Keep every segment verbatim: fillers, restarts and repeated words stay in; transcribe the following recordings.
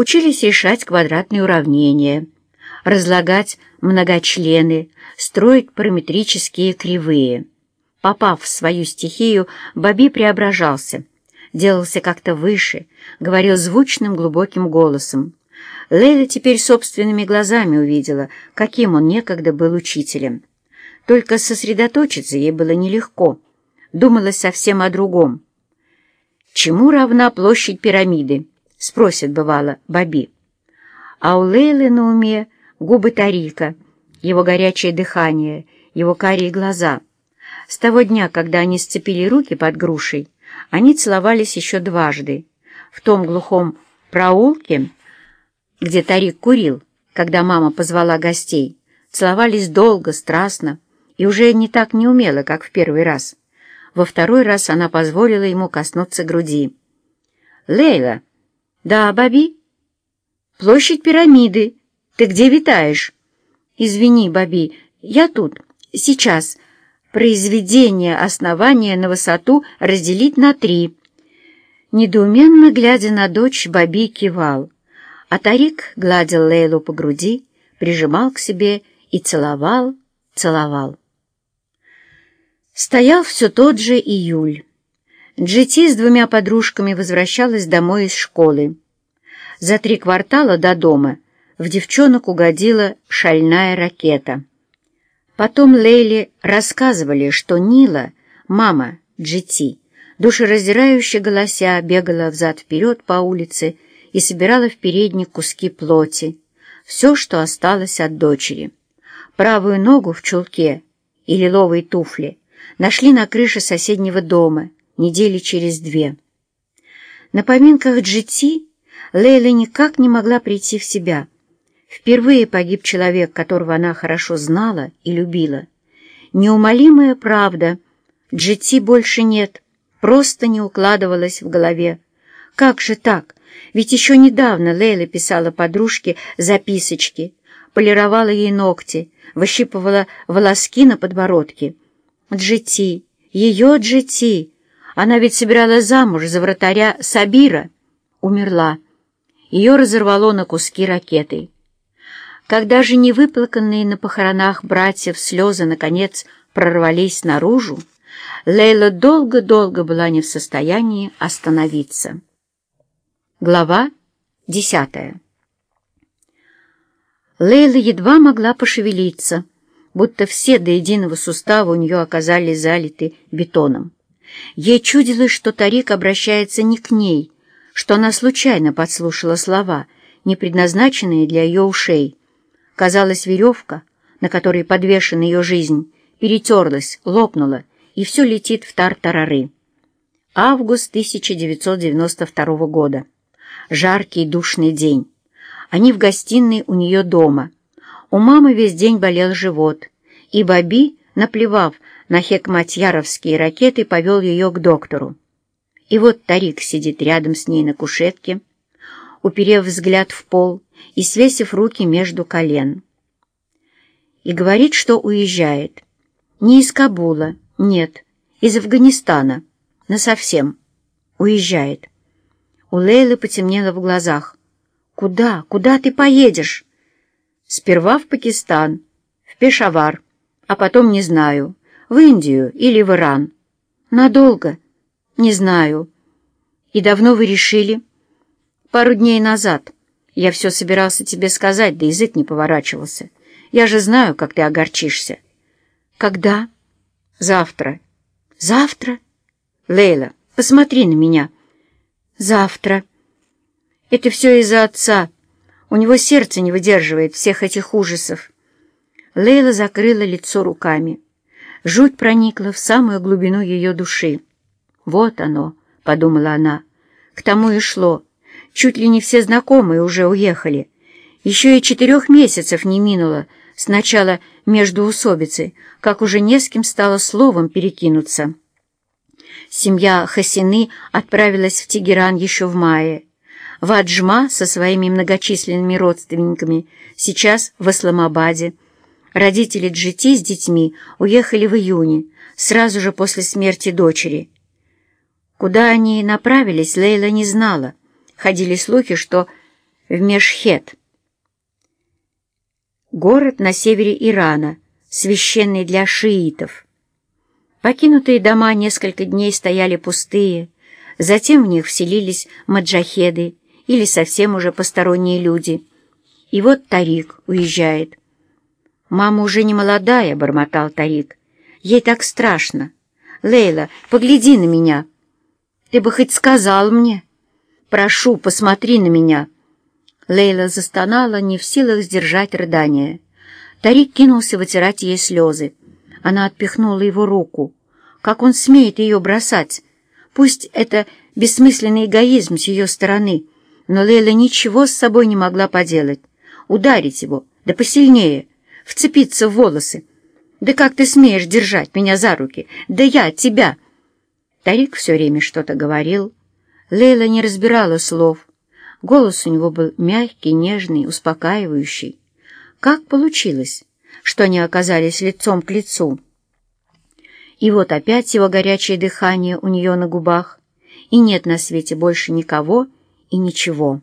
Учились решать квадратные уравнения, разлагать многочлены, строить параметрические кривые. Попав в свою стихию, Бобби преображался, делался как-то выше, говорил звучным глубоким голосом. Лейла теперь собственными глазами увидела, каким он некогда был учителем. Только сосредоточиться ей было нелегко. Думалось совсем о другом. «Чему равна площадь пирамиды?» — спросит, бывало, Бобби. А у Лейлы на уме губы Тарика, его горячее дыхание, его карие глаза. С того дня, когда они сцепили руки под грушей, они целовались еще дважды. В том глухом проулке, где Тарик курил, когда мама позвала гостей, целовались долго, страстно, и уже не так неумело, как в первый раз. Во второй раз она позволила ему коснуться груди. «Лейла!» «Да, Бобби?» «Площадь пирамиды. Ты где витаешь?» «Извини, Бобби, я тут. Сейчас. Произведение основания на высоту разделить на три». Недоуменно глядя на дочь, Бобби кивал, а Тарик гладил Лейлу по груди, прижимал к себе и целовал, целовал. Стоял все тот же июль. Джити с двумя подружками возвращалась домой из школы. За три квартала до дома в девчонок угодила шальная ракета. Потом Лейле рассказывали, что Нила, мама Джити, душераздирающе голося, бегала взад-вперед по улице и собирала в передник куски плоти, все, что осталось от дочери. Правую ногу в чулке и лиловые туфли нашли на крыше соседнего дома недели через две. На поминках Джити Лейла никак не могла прийти в себя. Впервые погиб человек, которого она хорошо знала и любила. Неумолимая правда. Джити больше нет, просто не укладывалась в голове. Как же так? Ведь еще недавно Лейла писала подружке записочки, полировала ей ногти, выщипывала волоски на подбородке. Джити, ее Джити, она ведь собиралась замуж за вратаря Сабира, умерла. Ее разорвало на куски ракетой. Когда же невыплаканные на похоронах братьев слезы, наконец, прорвались наружу, Лейла долго-долго была не в состоянии остановиться. Глава десятая. Лейла едва могла пошевелиться, будто все до единого сустава у нее оказались залиты бетоном. Ей чудилось, что Тарик обращается не к ней, что она случайно подслушала слова, не предназначенные для ее ушей. Казалось, веревка, на которой подвешена ее жизнь, перетерлась, лопнула, и все летит в тартарары. Август тысяча девятьсот девяносто второго года. Жаркий душный день. Они в гостиной у нее дома. У мамы весь день болел живот, и Бобби, наплевав на хекматьяровские ракеты, повел ее к доктору. И вот Тарик сидит рядом с ней на кушетке, уперев взгляд в пол и свесив руки между колен. И говорит, что уезжает. Не из Кабула, нет, из Афганистана, насовсем. Уезжает. У Лейлы потемнело в глазах. «Куда? Куда ты поедешь?» «Сперва в Пакистан, в Пешавар, а потом, не знаю, в Индию или в Иран». «Надолго?» «Не знаю». «И давно вы решили?» «Пару дней назад. Я все собирался тебе сказать, да язык не поворачивался. Я же знаю, как ты огорчишься». «Когда?» «Завтра». «Завтра?» «Лейла, посмотри на меня». «Завтра». «Это все из-за отца. У него сердце не выдерживает всех этих ужасов». Лейла закрыла лицо руками. Жуть проникла в самую глубину ее души. «Вот оно», — подумала она, — «к тому и шло. Чуть ли не все знакомые уже уехали. Еще и четырех месяцев не минуло с начала междоусобицы, как уже не с кем стало словом перекинуться». Семья Хасины отправилась в Тегеран еще в мае. Ваджма со своими многочисленными родственниками сейчас в Исламабаде. Родители Джити с детьми уехали в июне, сразу же после смерти дочери. Куда они направились, Лейла не знала. Ходили слухи, что в Мешхед. Город на севере Ирана, священный для шиитов. Покинутые дома несколько дней стояли пустые, затем в них вселились маджахеды или совсем уже посторонние люди. И вот Тарик уезжает. «Мама уже не молодая», — бормотал Тарик. «Ей так страшно. Лейла, погляди на меня. Ты бы хоть сказал мне. Прошу, посмотри на меня». Лейла застонала, не в силах сдержать рыдания. Тарик кинулся вытирать ей слезы. Она отпихнула его руку. Как он смеет ее бросать? Пусть это бессмысленный эгоизм с ее стороны, но Лейла ничего с собой не могла поделать. Ударить его, да посильнее, вцепиться в волосы. «Да как ты смеешь держать меня за руки? Да я тебя!» Тарик все время что-то говорил. Лейла не разбирала слов. Голос у него был мягкий, нежный, успокаивающий. Как получилось, что они оказались лицом к лицу? И вот опять его горячее дыхание у нее на губах, и нет на свете больше никого и ничего.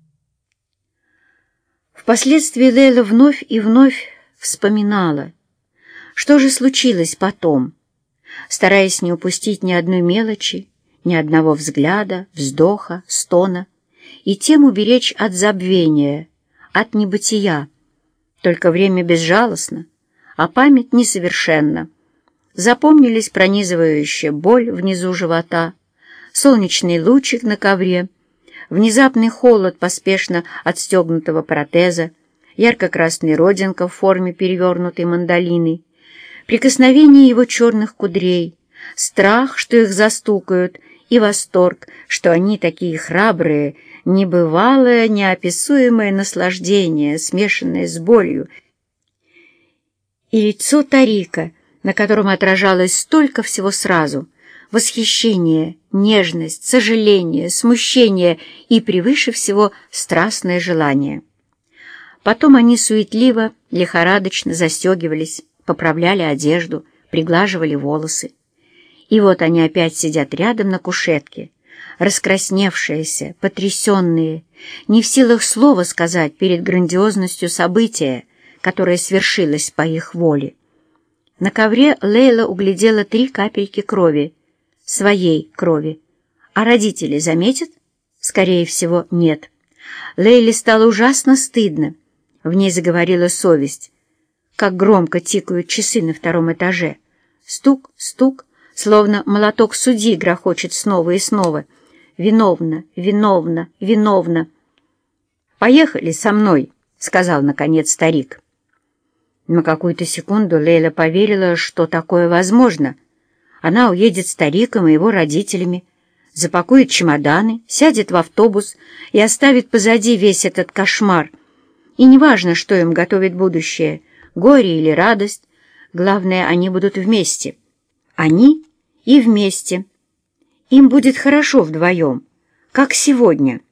Впоследствии Лейла вновь и вновь вспоминала, что же случилось потом, стараясь не упустить ни одной мелочи, ни одного взгляда, вздоха, стона, и тем уберечь от забвения, от небытия. Только время безжалостно, а память несовершенна. Запомнились пронизывающая боль внизу живота, солнечный лучик на ковре, внезапный холод поспешно отстегнутого протеза, ярко-красная родинка в форме перевернутой мандолины, прикосновение его черных кудрей, страх, что их застукают, и восторг, что они такие храбрые, небывалое, неописуемое наслаждение, смешанное с болью, и лицо Тарика, на котором отражалось столько всего сразу — восхищение, нежность, сожаление, смущение и, превыше всего, страстное желание. Потом они суетливо, лихорадочно застегивались, поправляли одежду, приглаживали волосы. И вот они опять сидят рядом на кушетке, раскрасневшиеся, потрясенные, не в силах слова сказать перед грандиозностью события, которое свершилось по их воле. На ковре Лейла углядела три капельки крови, своей крови. А родители заметят? Скорее всего, нет. Лейле стало ужасно стыдно. В ней заговорила совесть. Как громко тикают часы на втором этаже. Стук, стук, словно молоток судьи грохочет снова и снова. «Виновна, виновна, виновна!» «Поехали со мной», — сказал, наконец, старик. На какую-то секунду Лейла поверила, что такое возможно. Она уедет с Тариком и его родителями, запакует чемоданы, сядет в автобус и оставит позади весь этот кошмар. И неважно, что им готовит будущее, горе или радость, главное, они будут вместе. Они и вместе. Им будет хорошо вдвоем, как сегодня.